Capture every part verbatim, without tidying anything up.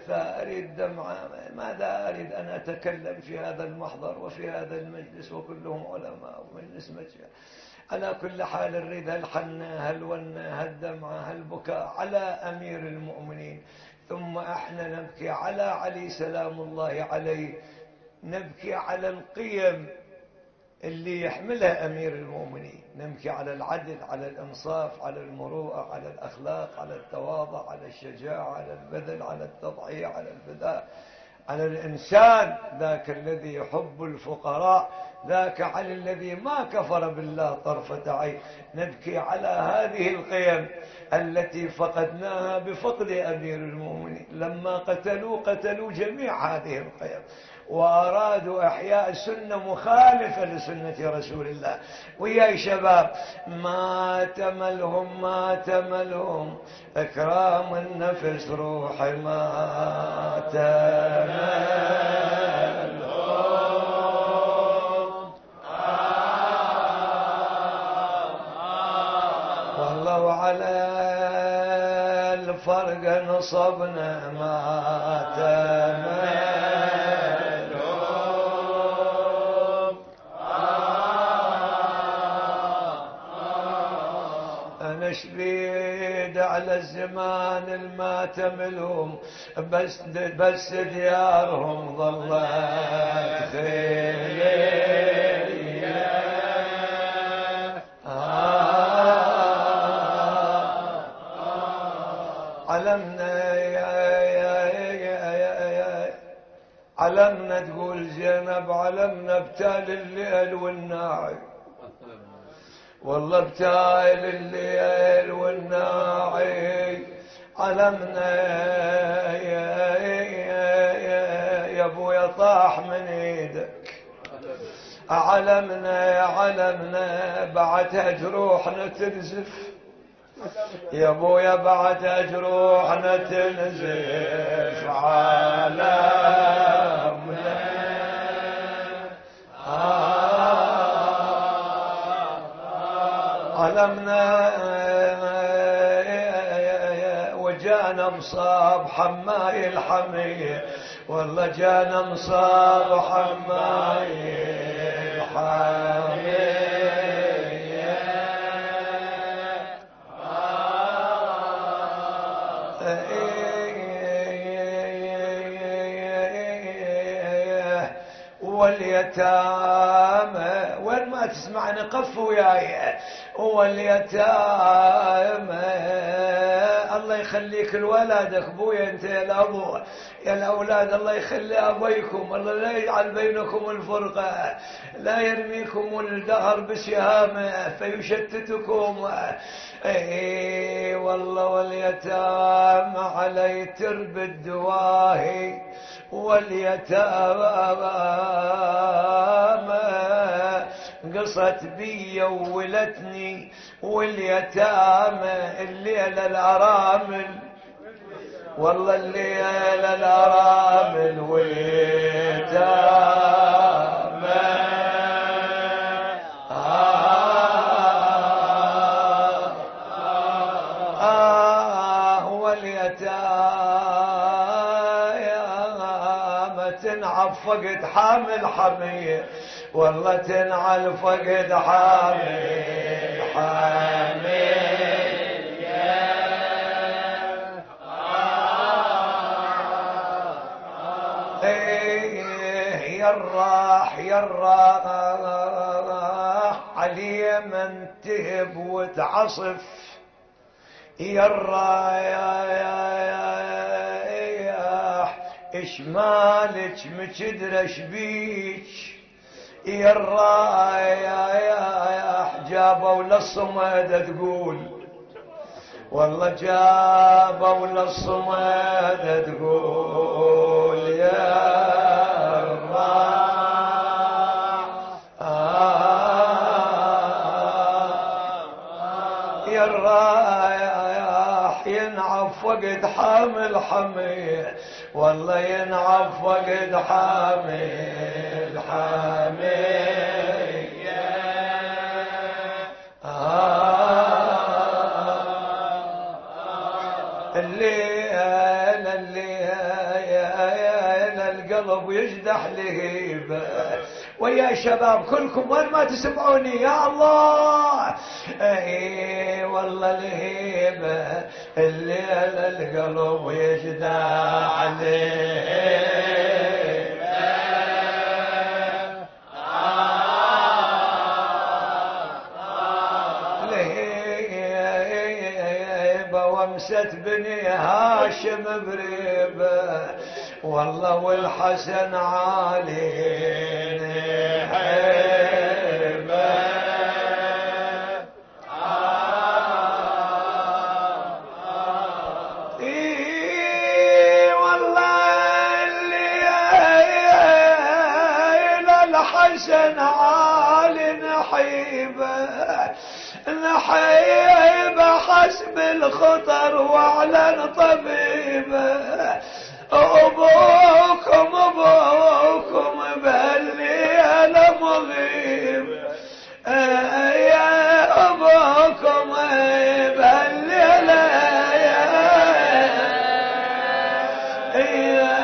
حتى أريد دمعة. ماذا أريد أن أتكلم في هذا المحضر وفي هذا المجلس وكلهم علماء ومجلس مجلس. على كل حال نريد هالحنة هالونة هالدمعة هالبكاء على أمير المؤمنين، ثم احنا نبكي على علي سلام الله عليه، نبكي على القيم اللي يحملها أمير المؤمنين، نبكي على العدل، على الإنصاف، على المروءة، على الأخلاق، على التواضع، على الشجاعة، على البذل، على التضحية، على الفداء، على الإنسان ذاك الذي يحب الفقراء، ذاك علي الذي ما كفر بالله طرفة عين. نبكي على هذه القيم التي فقدناها بفقد أمير المؤمنين. لما قتلوا قتلوا جميع هذه القيم وأرادوا إحياء سنة مخالفة لسنة رسول الله. ويا شباب ما تملهم ما تملهم إكرام النفس روحي ما تملهم والله وعلى الفرق نصبنا ما تملهم نشبيد على الزمان الماتم لهم، بس بس ديارهم ظلت خيلية. علمنا علمنا تقول زينب، علمنا بتال الليل والناعي، والله بتايل الليل والناعي. علمنا يا, يا, يا ابويا طاح من ايدك، علمنا علمنا بعدها جروحنا تنزف يا ابويا، بعدها جروحنا تنزف. علمنا علمنا وجانا مصاب حماي الحمية، والله جانا مصاب حماي الحمية. واليتامى وين ما تسمعني قف وياي. واليتامى الله يخليك لولادك ابويا، انت يا الابو يا الاولاد، الله يخلي ابويكم، الله لا يجعل بينكم الفرقه، لا يرميكم الدهر بسهامه فيشتتكم. اي والله واليتامى علي ترب الدواهي، واليتامى قصت بي وولتني، واليتامى الليلة الأرامل، والله الليلة الأرامل واليتامى. آه آه واليتامى تنعف فقد حامل حمية، والله تنعل فقد حامل حامل يا ايه يا الراح يا الراح علي من تهب وتعصف، يا الراح يا يا يا ايش مالك مكدرش بيك، يا الرايا يا حجابه للصمد تقول، والله جابه للصمد تقول يا الرايا يا الرايا ينعف وقد حامل حميه، والله ينعف وقد حامل حامل آه الليل الليل القلب يجدح لهيبة. ويا شباب كلكم وين ما تسمعوني يا الله، اي والله الهيبة الليل القلب يجدح لهيبة. وامست بني هاشم بريبه والله والحسن عالين حيبه. اي والله اللي الحسن عالين حيبه نحيبه حسب الخطر واعلن طبيبه. ابوكم ابوكم بهالليله مغيب يا ابوكم بهالليله يا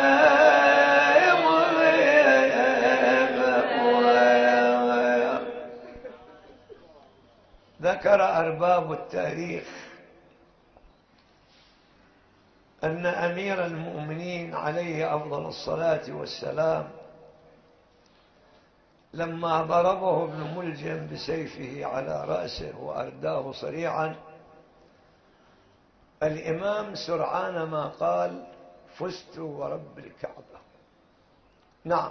ذكر أرباب التاريخ أن أمير المؤمنين عليه أفضل الصلاة والسلام لما ضربه ابن ملجم بسيفه على رأسه وأرداه صريعا، الإمام سرعان ما قال: فزت ورب الكعبة. نعم،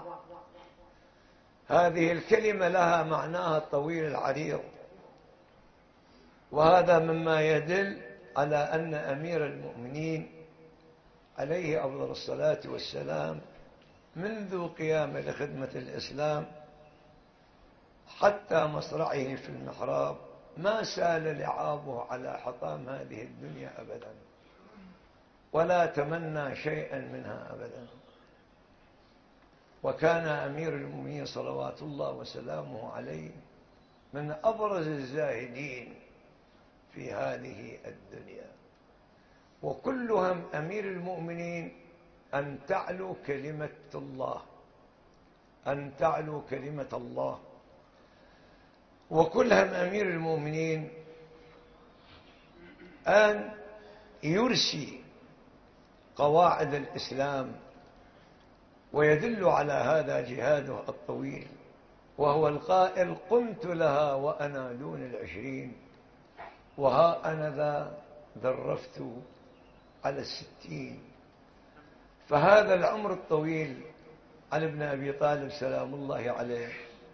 هذه الكلمة لها معناها الطويل العريض، وهذا مما يدل على أن أمير المؤمنين عليه أفضل الصلاة والسلام منذ قيامه لخدمة الإسلام حتى مصرعه في المحراب ما سال لعابه على حطام هذه الدنيا أبدا، ولا تمنى شيئا منها أبدا. وكان أمير المؤمنين صلوات الله وسلامه عليه من أبرز الزاهدين في هذه الدنيا. وكل هم أمير المؤمنين أن تعلو كلمة الله، أن تعلو كلمة الله. وكل هم أمير المؤمنين أن يرسي قواعد الإسلام، ويدل على هذا جهاده الطويل، وهو القائل: قمت لها وأنا دون العشرين وها أنا ذا ذرفت على الستين. فهذا العمر الطويل على ابن أبي طالب سلام الله عليه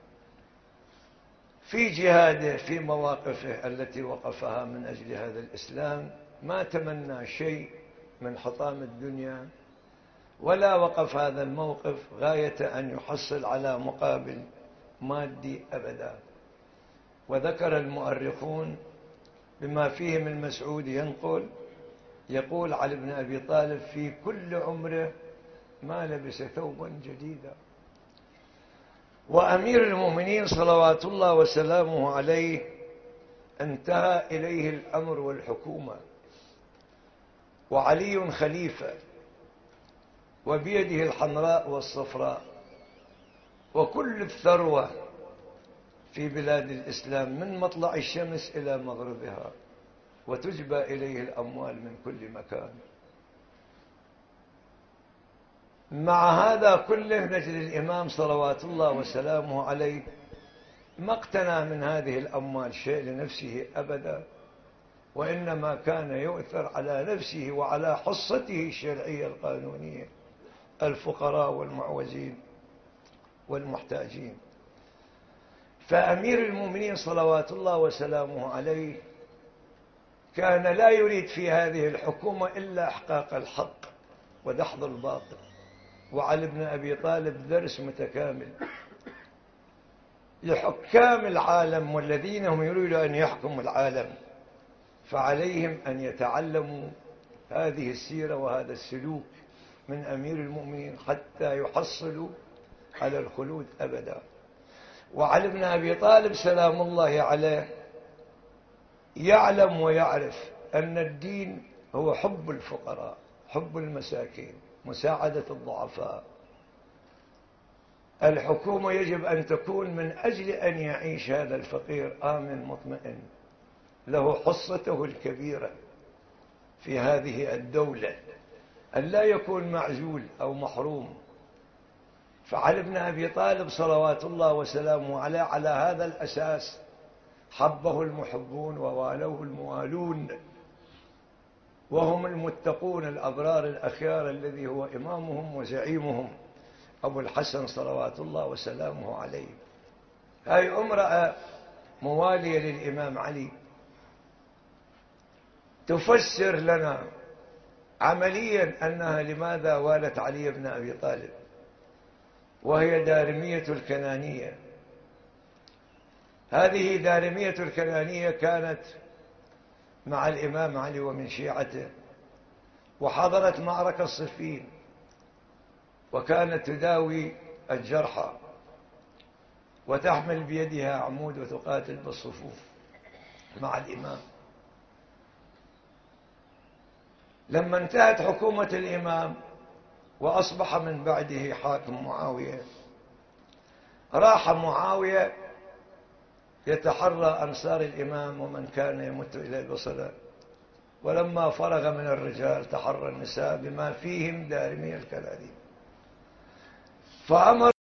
في جهاده في مواقفه التي وقفها من أجل هذا الإسلام ما تمنى شيء من حطام الدنيا، ولا وقف هذا الموقف غاية أن يحصل على مقابل مادي أبدا. وذكر المؤرخون بما فيه من مسعود ينقل يقول علي بن أبي طالب: في كل عمره ما لبس ثوبا جديدا. وأمير المؤمنين صلوات الله وسلامه عليه انتهى إليه الأمر والحكومة، وعلي خليفة، وبيده الحمراء والصفراء وكل الثروة في بلاد الإسلام من مطلع الشمس إلى مغربها، وتجبى إليه الأموال من كل مكان. مع هذا كله نجد الإمام صلوات الله وسلامه عليه ما اقتنى من هذه الأموال شيء لنفسه أبدا، وإنما كان يؤثر على نفسه وعلى حصته الشرعية القانونية الفقراء والمعوزين والمحتاجين. فأمير المؤمنين صلوات الله وسلامه عليه كان لا يريد في هذه الحكومة إلا إحقاق الحق ودحض الباطل. وعلي بن أبي طالب درس متكامل لحكام العالم والذين هم يريدون أن يحكموا العالم، فعليهم أن يتعلموا هذه السيرة وهذا السلوك من أمير المؤمنين حتى يحصلوا على الخلود أبدا. وعلي بن أبي طالب سلام الله عليه يعلم ويعرف أن الدين هو حب الفقراء، حب المساكين، مساعدة الضعفاء. الحكومة يجب أن تكون من أجل أن يعيش هذا الفقير آمن مطمئن، له حصته الكبيرة في هذه الدولة، أن لا يكون معزول أو محروم. فعلي بن أبي طالب صلوات الله وسلامه عليه على هذا الأساس حبه المحبون ووالوه الموالون، وهم المتقون الأبرار الأخيار الذي هو إمامهم وزعيمهم أبو الحسن صلوات الله وسلامه عليه. هاي امرأة موالية للإمام علي تفسر لنا عمليا أنها لماذا والت علي بن أبي طالب، وهي دارمية الكنانية. هذه دارمية الكنانية كانت مع الإمام علي ومن شيعته، وحضرت معركة صفين، وكانت تداوي الجرحى وتحمل بيدها عمود وتقاتل بالصفوف مع الإمام. لما انتهت حكومة الإمام وأصبح من بعده حاكم معاوية، راح معاوية يتحرى أنصار الإمام ومن كان يمت إلى البصرة، ولما فرغ من الرجال تحرى النساء بما فيهم دارمي الكلاليب، فأمر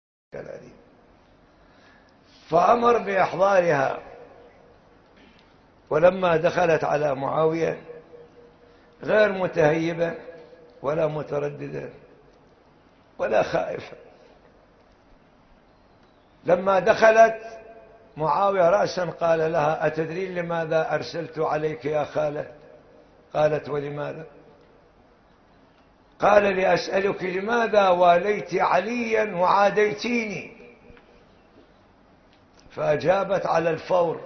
فأمر بإحضارها. ولما دخلت على معاوية غير متهيبة ولا مترددة ولا خائفة، لما دخلت معاوية رأسا قال لها: أتدرين لماذا أرسلت عليك يا خالة؟ قالت: ولماذا؟ قال: لأسألك لماذا واليت عليا وعاديتيني؟ فأجابت على الفور،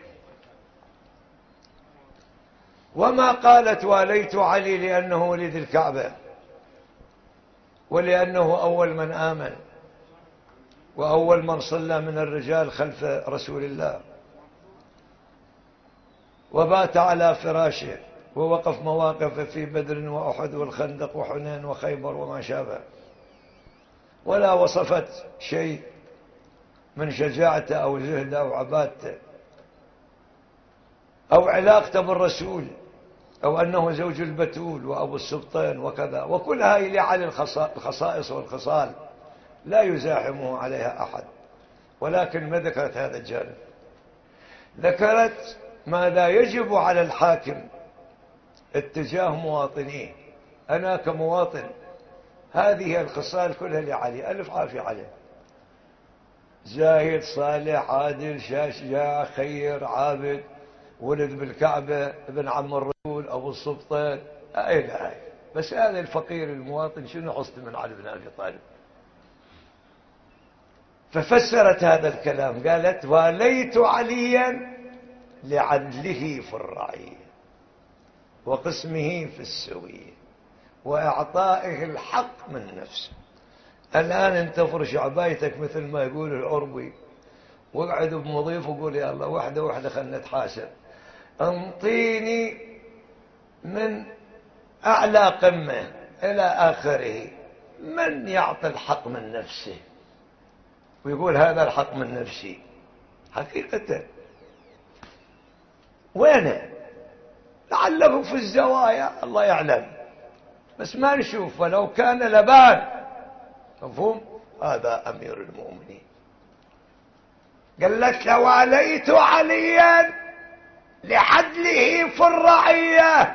وما قالت واليت علي لأنه ولد الكعبة ولأنه أول من آمن وأول من صلى من الرجال خلف رسول الله وبات على فراشه ووقف مواقف في بدر وأحد والخندق وحنين وخيبر وما شابه، ولا وصفت شيء من شجاعته أو زهده أو عبادته أو علاقته بالرسول أو أنه زوج البتول وأبو السبطين وكذا، وكل هاي لعلي الخصائص والخصال لا يزاحمه عليها أحد. ولكن ما ذكرت هذا الجانب، ذكرت ماذا يجب على الحاكم اتجاه مواطنيه. أنا كمواطن هذه الخصال كلها لعلي، ألف عافية عليه، زاهد صالح عادل شجاع خير عابد، ولد بالكعبة، ابن عم الرسول، أبو السبطين، أي لا. بس هذا الفقير المواطن شنو حصت من علي بن أبي طالب؟ ففسرت هذا الكلام قالت: واليت عليا لعدله في الرعية وقسمه في السوية وإعطائه الحق من نفسه. الآن انت فرش عبايتك مثل ما يقول العربي واقعد بمضيف وقول: يا الله وحده وحده خلنا نتحاسب، انطيني من أعلى قمة إلى آخره من يعطي الحق من نفسه ويقول هذا الحق من نفسي. حقيقة وينه؟ لعله في الزوايا الله يعلم، بس ما نشوف، ولو كان لبان. مفهوم؟ هذا أمير المؤمنين. قالت: لواليت عليا لعدله في الرعية.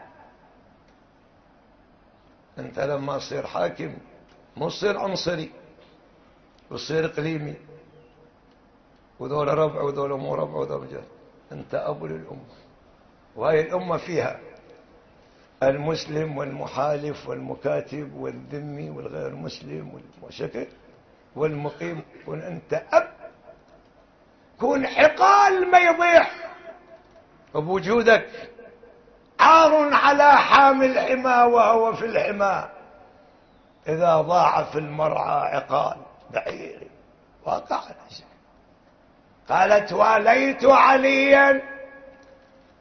انت لما تصير حاكم مو تصير عنصري وتصير اقليمي وذول ربع وذول مو ربع وذول جهل. انت ابو للامه، وهي الامه فيها المسلم والمحالف والمكاتب والذمي والغير مسلم والمشكل والمقيم. كن انت اب، كن حقال ما يضيع بوجودك، عار على حامل الحمى وهو في الحمى، إذا ضاع في المرعى عقال بعير وقع. قالت: واليت عليا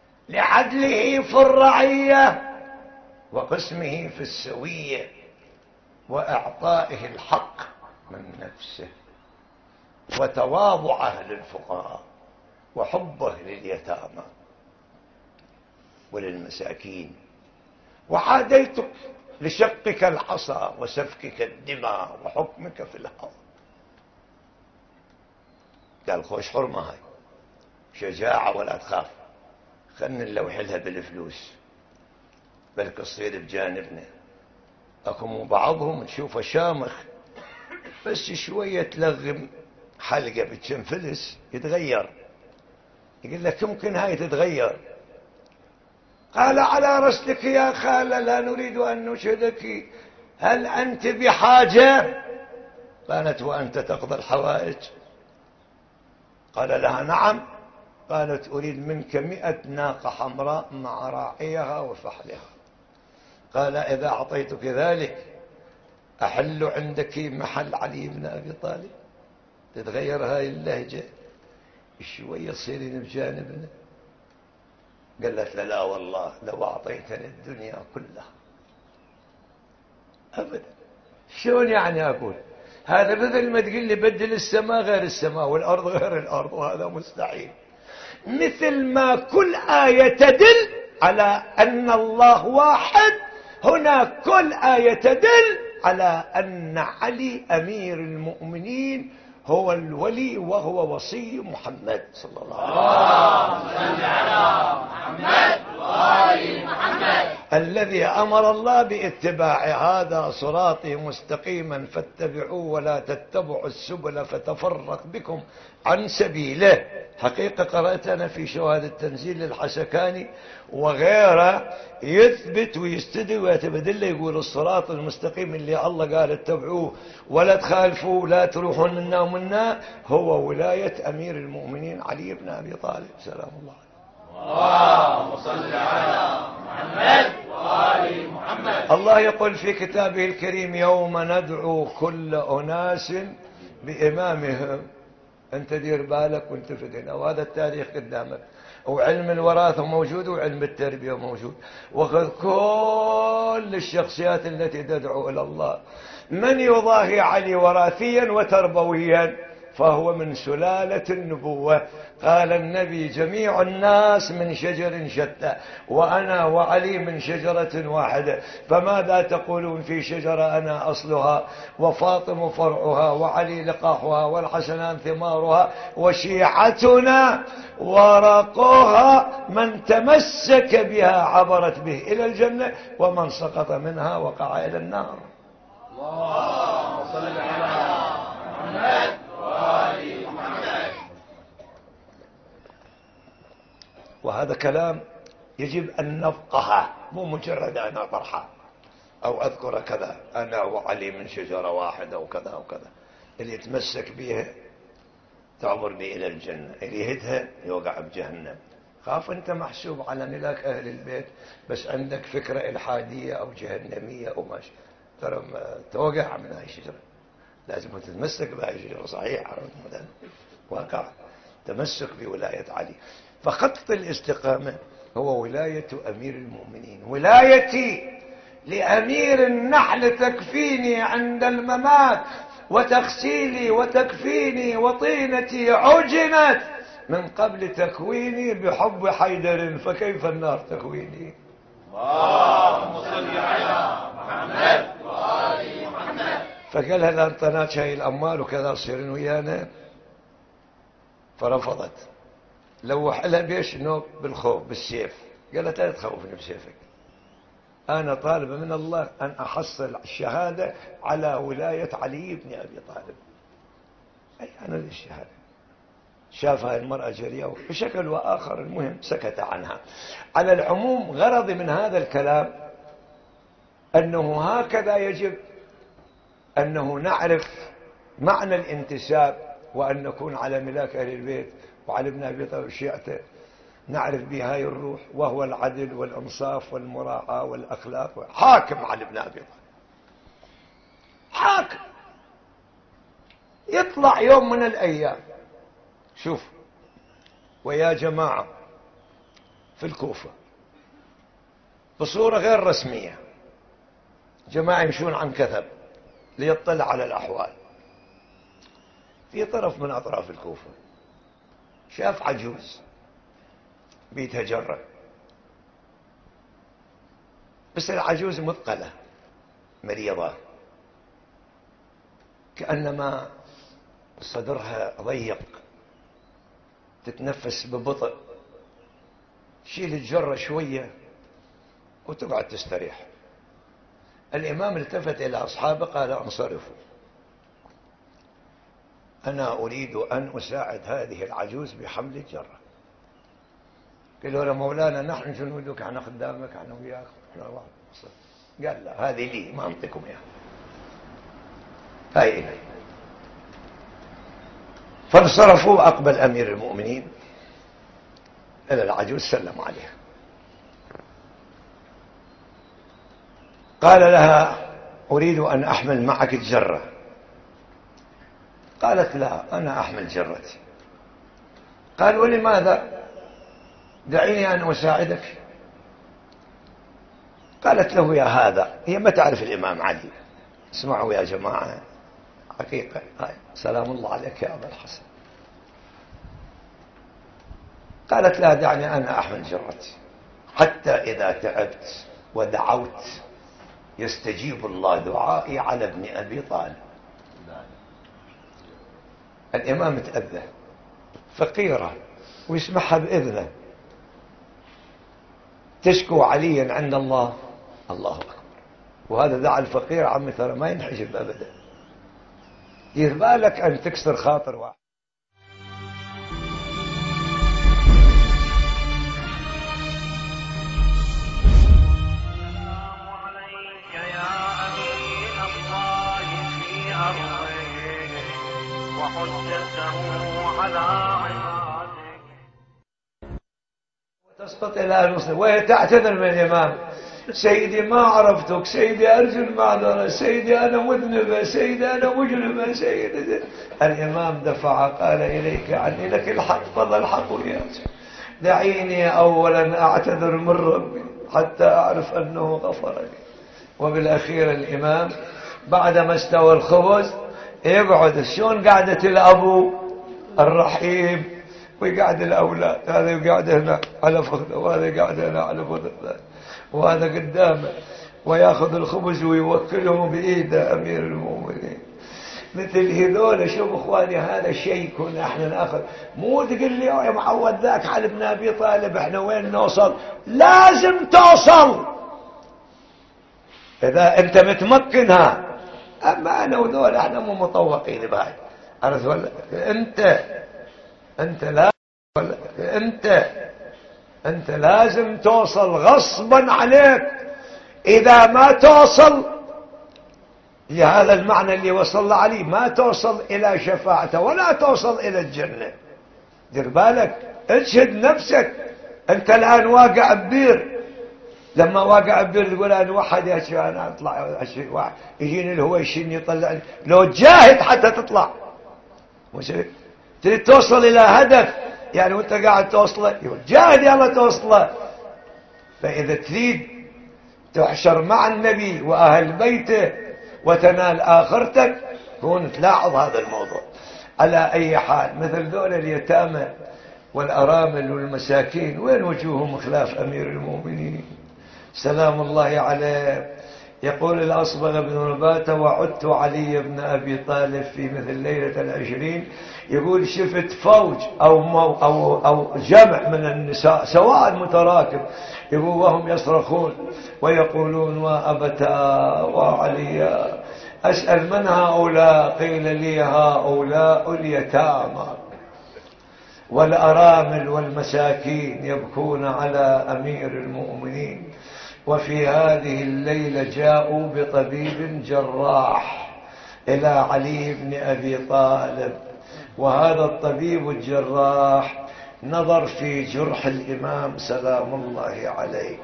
لعدله في الرعية وقسمه في السوية وإعطائه الحق من نفسه، وتواضعه للفقراء، وحبه لليتامى وللمساكين، وعاديتك لشقك العصا وسفكك الدماء وحكمك في الأرض. قال خوش حرمة هاي، شجاعة ولا تخاف، خلنا نلوح لها بالفلوس، بل تصير بجانبنا. اكو بعضهم تشوفه شامخ بس شوية تلغم حلقة بتشم فلس يتغير، يقول لك يمكن هاي تتغير. قال على رسلك يا خالة، لا نريد أن نشهدك، هل أنت بحاجة؟ قالت وأنت تقضي الحوائج؟ قال لها نعم. قالت أريد منك مئة ناقة حمراء مع راعيها وفحلها. قال إذا أعطيتك ذلك أحل عندك محل علي بن أبي طالب. تتغير هاي اللهجة شوية تصيرين بجانبنا. قالت لا, لا والله لو أعطيتني الدنيا كلها أبدا. شلون يعني أقول هذا؟ مثل ما تقول لي بدل السماء غير السماء والأرض غير الأرض، وهذا مستحيل. مثل ما كل آية تدل على أن الله واحد، هنا كل آية تدل على أن علي أمير المؤمنين هو الولي وهو وصي محمد صلى الله عليه وسلم. على محمد وآل محمد الذي أمر الله باتباع هذا صراطي مستقيما فاتبعوه ولا تتبعوا السبل فتفرق بكم عن سبيله. حقيقة قرأت أنا في شواهد التنزيل للحسكاني وغيره يثبت ويستدل ويتبدل، يقول الصراط المستقيم اللي الله قال اتبعوه ولا تخالفوا ولا تروحون منا ومنا هو ولاية أمير المؤمنين علي بن أبي طالب سلام الله عليه. اللهم صل على محمد وآل محمد. الله يقول في كتابه الكريم يوم ندعو كل أناس بإمامهم. أنت دير بالك وانت فدنا، وهذا التاريخ قدامك، وعلم الوراثة موجود وعلم التربية موجود، وخذ كل الشخصيات التي تدعو إلى الله. من يضاهي علي وراثيا وتربويا فهو من سلالة النبوة. قال النبي جميع الناس من شجر شتى وأنا وعلي من شجرة واحدة، فماذا تقولون في شجرة أنا أصلها وفاطم فرعها وعلي لقاحها والحسنان ثمارها وشيعتنا ورقها، من تمسك بها عبرت به إلى الجنة ومن سقط منها وقع إلى النار. اللهم صل على محمد وآل محمد. وهذا كلام يجب أن نفقهه، مو مجرد أنا أطرحه أو أذكر كذا أنا وعلي من شجرة واحدة وكذا وكذا. اللي يتمسك بها تعبر به إلى الجنة، اللي يهدها يوقع بجهنم. خاف أنت محسوب على ملاك أهل البيت بس عندك فكرة إلحادية أو جهنمية أو ماشي، ترى توقع من هاي الشجرة. لازم تتمسك بهاي الشجرة صحيح واقع تمسك بولاية علي. فخط الاستقامة هو ولاية أمير المؤمنين. ولايتي لأمير النحل تكفيني عند الممات، وتغسيلي وتكفيني وطينتي عجنت من قبل تكويني بحب حيدر، فكيف النار تكويني. اللهم صل على محمد وآل محمد. فقال هل أنطناك هاي الأموال وكذا صيرين ويانا؟ فرفضت. لوح لها بيش نوب بالخوف بالسيف. قالت لا تخوفني بسيفك، أنا طالب من الله أن أحصل الشهادة على ولاية علي بن أبي طالب. أي أنا للشهادة. شافها المرأة جريئة بشكل وآخر، المهم سكت عنها. على العموم غرضي من هذا الكلام أنه هكذا يجب أنه نعرف معنى الانتساب، وأن نكون على ملاك أهل البيت وعلى ابن أبي طالب شيعته، نعرف بهاي الروح وهو العدل والإنصاف والمراعاة والأخلاق. حاكم على ابن أبي طالب، حاكم يطلع يوم من الأيام. شوف ويا جماعة في الكوفة بصورة غير رسمية جماعة يمشون عن كثب ليطلع على الأحوال في طرف من أطراف الكوفة، شاف عجوز بيتها جرة، بس العجوز مثقلة مريضة، كأنما صدرها ضيق، تتنفس ببطء، شيل الجرة شوية وتقعد تستريح. الإمام التفت إلى أصحابه قال: انصرفوا، أنا أريد أن أساعد هذه العجوز بحمل الجرة. قالوا: يا مولانا نحن جنودك، احنا خدامك، احنا وياك. قال: لا، هذه لي، ما أنطيكم إياها، هاي إلي. فانصرفوا. أقبل أمير المؤمنين إلى العجوز، سلم عليها، قال لها: أريد أن أحمل معك الجرة. قالت: لا، أنا أحمل جرتي. قال: ولماذا؟ دعيني أن أساعدك. قالت له: يا هذا، هي ما تعرف الإمام علي. اسمعوا يا جماعة، حقيقة هاي سلام الله عليك يا أبا الحسن. قالت: لا، دعني أنا أحمل جرتي، حتى إذا تعبت ودعوت يستجيب الله دعائي على ابن أبي طالب. الإمام تأذى، فقيرة ويسمعها بإذنه، تشكو عليا عند الله. الله أكبر. وهذا دعا الفقير عمي، ترى ما ينحجب أبدا. دير بالك أن تكسر خاطر واحد. وتسقط إلى المسلم وهي تعتذر من الإمام: سيدي ما عرفتك، سيدي أرجو المعذرة، سيدي أنا مذنبة، سيدي أنا مجرمة، سيدي. الإمام دفع قال: إليك عني، لك الحق، فضل الحق وياك. دعيني أولا أعتذر من ربي حتى أعرف أنه غفر لي. وبالأخير الإمام بعدما استوى الخبز يقعد شلون قعدة الأبو الرحيم، ويقعد الأولاد، هذا يقعد هنا على فخذه، وهذا يقعد هنا على فخذه، وهذا قدامه، وياخذ الخبز ويوكله بإيده أمير المؤمنين. مثل هذول. شوف اخواني، هذا شيء كنا احنا ناخذ. مو تقول لي يا معود ذاك على ابن ابي طالب، احنا وين نوصل؟ لازم توصل اذا انت متمكنها. اما انا وذول احنا مو مطوقين بهاي، عرفت ولا؟ انت انت لا ولا انت انت لازم توصل غصبا عليك. اذا ما توصل لهذا المعنى اللي وصل عليه، ما توصل الى شفاعته ولا توصل الى الجنة. دير بالك، اجهد نفسك. انت الان واقع ببير، لما واقع ببير تقول انا واحد يا شيخ انا اطلع واحد يجيني الهويشين يطلعني، لو تجاهد حتى تطلع. مش تريد توصل الى هدف يعني، وانت قاعد توصله يقول جاهد يلا توصله. فاذا تريد تحشر مع النبي واهل بيته وتنال آخرتك، كون تلاحظ هذا الموضوع. على أي حال، مثل دول اليتامى والأرامل والمساكين، وين وجوههم خلاف أمير المؤمنين سلام الله عليه؟ يقول الأصبغ بن رباتة: وعدت علي بن أبي طالب في مثل ليلة العشرين، يقول شفت فوج أو, مو أو, أو جمع من النساء سواء متراكب، يقول وهم يصرخون ويقولون: وأبتا وعليا. أسأل من هؤلاء؟ قيل لي: هؤلاء اليتامى والأرامل والمساكين يبكون على أمير المؤمنين. وفي هذه الليلة جاءوا بطبيب جراح إلى علي بن أبي طالب، وهذا الطبيب الجراح نظر في جرح الإمام سلام الله عليه،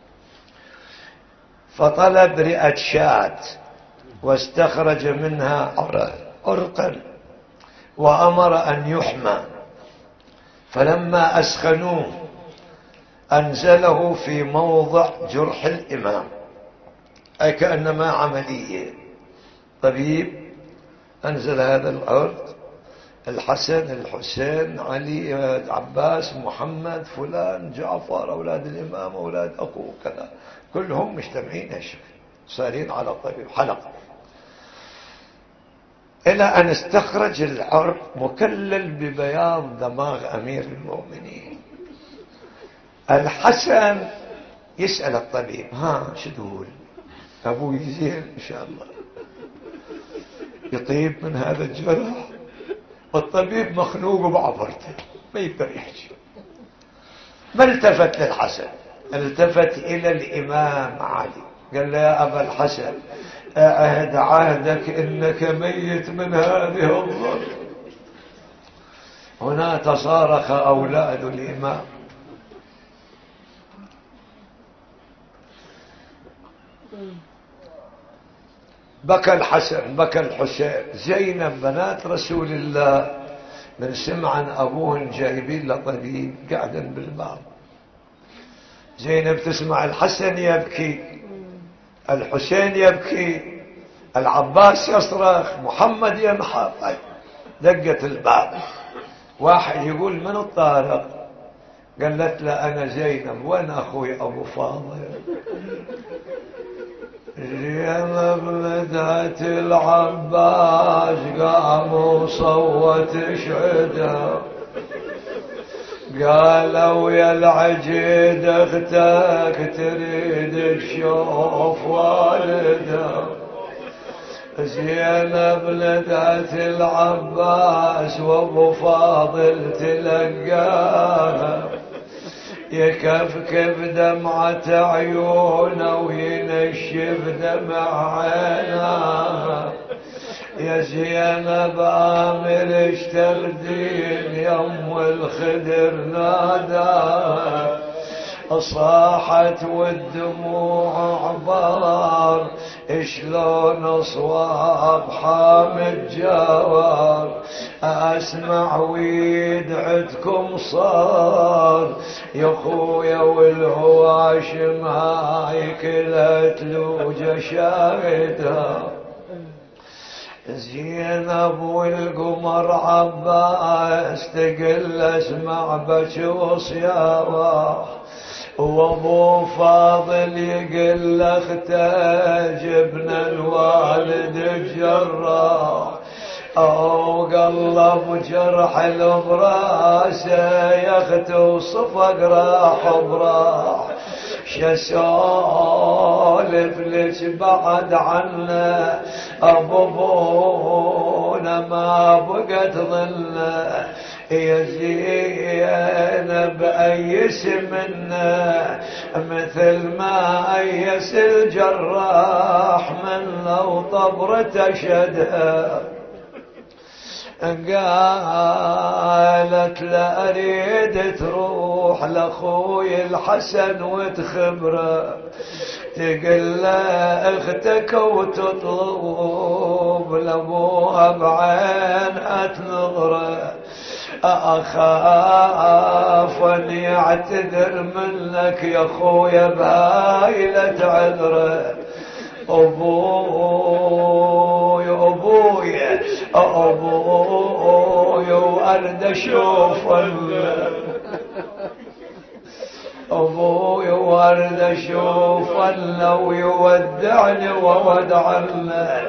فطلب رئة شاة واستخرج منها عرقا وأمر أن يحمى، فلما أسخنوه أنزله في موضع جرح الإمام، أي كأنما عملية. طبيب أنزل هذا الأرض، الحسن الحسين علي عباس محمد فلان جعفر أولاد الإمام أولاد أخوه كذا، كلهم مجتمعين يا شيخ صارين على طبيب حلقة، إلى أن استخرج العرق مكلل ببياض دماغ أمير المؤمنين. الحسن يسأل الطبيب: ها شو تقول؟ أبوي زين إن شاء الله، يطيب من هذا الجرح؟ والطبيب مخنوق بعبرته ما يقدر يحكي. ما التفت للحسن، التفت إلى الإمام علي قال له: يا أبا الحسن أعهد عهدك إنك ميت من هذه الضرب. هنا تصارخ أولاد الإمام. بكى الحسن بكى الحسين. زينب بنات رسول الله من سمع عن أبوهن جايبين لطبيب قاعدا بالباب، زينب تسمع الحسن يبكي، الحسين يبكي، العباس يصرخ، محمد ينحف. دقت الباب، واحد يقول: من الطارق؟ قالت له: أنا زينب. وين أخوي أبو فاضل؟ زينب ندهت العباس قاموا صوت شهدها، قالوا: يا العجيد اختك تريد تشوف والدها. زينب ندهت العباس وابو فاضل تلقاها، يكفكف دمعة عيونه وينشف دمع عينها. يا زينب آمر اشتغدين يم الخدر ناداها، صاحت والدموع عبار شلون صواب حامد جوار. اسمع ويدعتكم صار يا خويا والهواشم هاي كلها تلوجه شاهدها. زينب والقمر عباس تقل اسمع بك وصياح، وابو فاضل يقل اخته جبنا الوالد الجراح، او قلب جرح البراسه يا اخت وصفق راح براح. شسولف لك بعد عنا ابونا ما بقت ظلنا، يا زينب أيس منا مثل ما أيس الجراح من لو طبرة شدها. قالت لا أريد تروح لأخوي الحسن وتخبره، تقل اختك وتطلب لابوها بعين أتنظره. أخاف أن يعتذر منك يا خويا بهايلة عذره. أبوي أبوي أبوي وأرد أشوف أبوي وارد أشوف لو يودعني وودعنا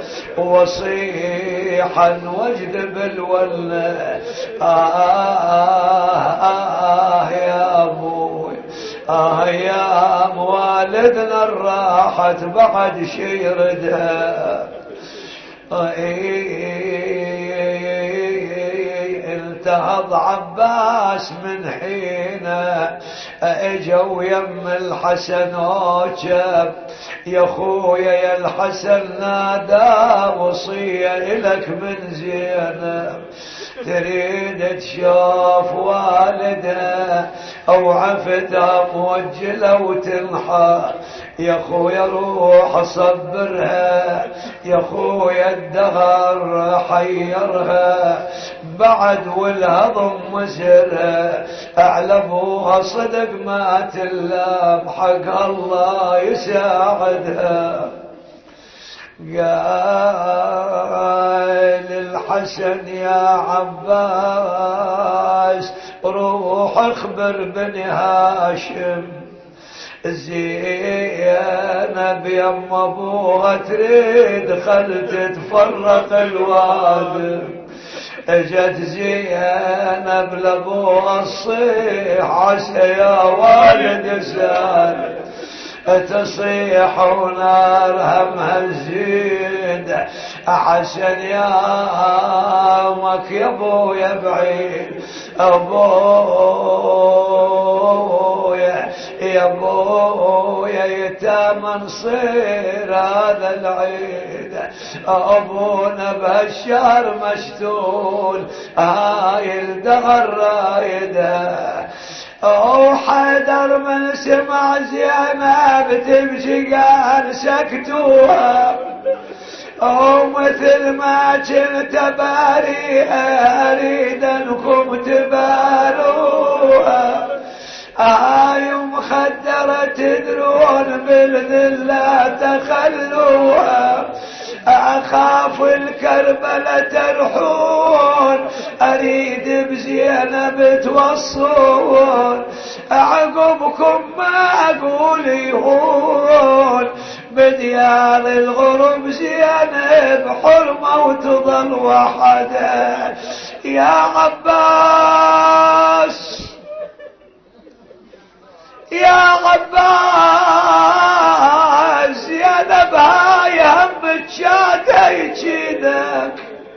وصيحا واجذب الولة. آه, آه يا أبوي آه يا أم والدنا الراحت بعد شي يردها. انتهض عباس من حينه اجوا يم الحسن وجب، يا خويا يا الحسن نادى وصية إلك من زينب، تريد تشوف والدها او عفتها موجله وتنحى. يا خويا روح صبرها، يا خويا الدهر حيرها بعد والهضم مسرها. اعلموها صدق ما تلام حق الله يساعدها. قال حسن يا عباس روح اخبر بني هاشم زينب يم ابوها تريد خل تتفرق الوادم اجت زينب لابوها الصيح عسى يا والد سالم تصيح ونار همها الزيد حسن يا امك يا ابويا بعيد ابويا يا ابويا يتامى نصير هذا العيد ابونا بهالشهر مشتول هاي الدهر رايده او حيدر من سمع زينب تمشي قال سكتوها او مثل ما كنت باريها اريد انكم تباروها هاي مخدرة تدرون بالذلة تخلوها اخاف الكربلة ترحون اريد بزينب توصون عقبكم ما اقول يهون بديار الغرب زينب حرمة وتظل وحدة يا عباس يا عباس زينب هاي هم تشاده يجيدك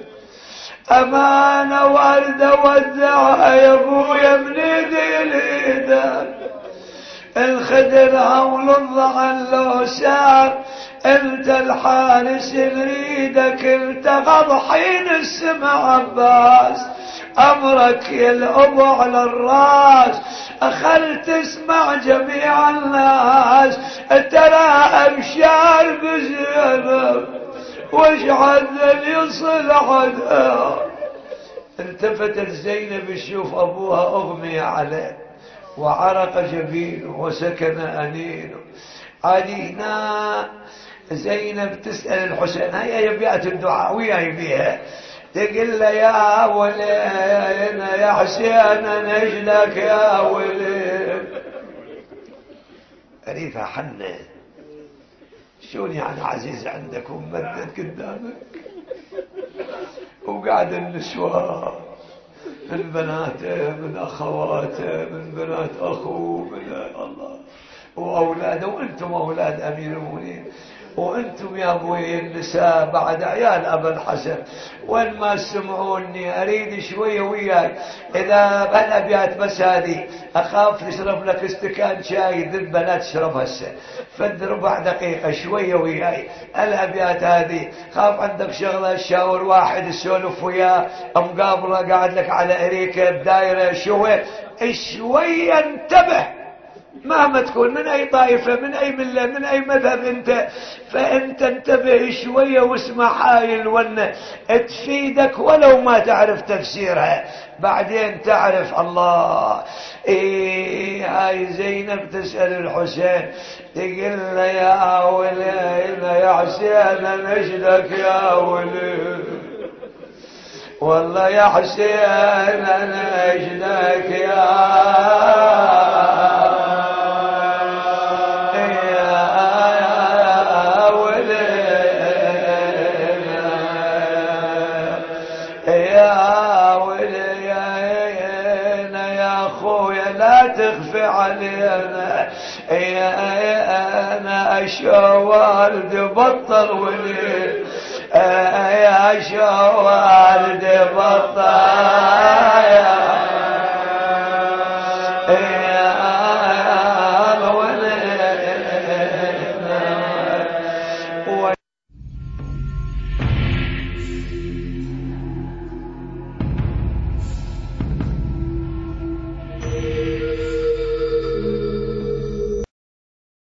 امانه ورده ودعها يا ابويا من ايدي ليدك الخدرها وللضعن لو سار انت الحارس نريدك انت غضحين السمع عباس امرك يا الابو على الراس اخل تسمع جميع الناس ترى ابشار بزينب وش عذل يصل عدها التفتت زينب تشوف ابوها اغمي عليه وعرق جبينه وسكن انينه علينا زينب تسأل الحسين هيا يبيات الدعاء وياي بيها تقول له يا ولينا يا حسين نجلك يا ولين أريفها حنة شون يعني عزيز عندك وممدد قدامك وقاعد النسوان من بناته من أخواته من بنات أخوه من الله وأولاده وأنتم أولاد أمير المؤمنين وأنتم يا أبوي النساء بعد عيال أبا الحسن وين ما سمعوني أريد شوية وياي إذا بالأبيات بس هذه أخاف تشرب لك استكان شاي ذبة لا تشرب هسه فد ربع دقيقة شوية وياي الأبيات هذه خاف عندك شغلة شاور واحد السولف وياه مقابله قاعد لك على أريكة بدايرة شوية شوية انتبه مهما تكون من اي طائفة من اي ملة من اي مذهب انت فانت انتبه شوية واسمع هاي الونة تفيدك ولو ما تعرف تفسيرها بعدين تعرف الله. ايه هاي زينب تسأل الحسين تقول له يا ولينا يا حسين نجدك يا ولي والله يا حسين نجدك يا تخفي علينا يا انا اشوالد بطل ولي يا اشوالد بطل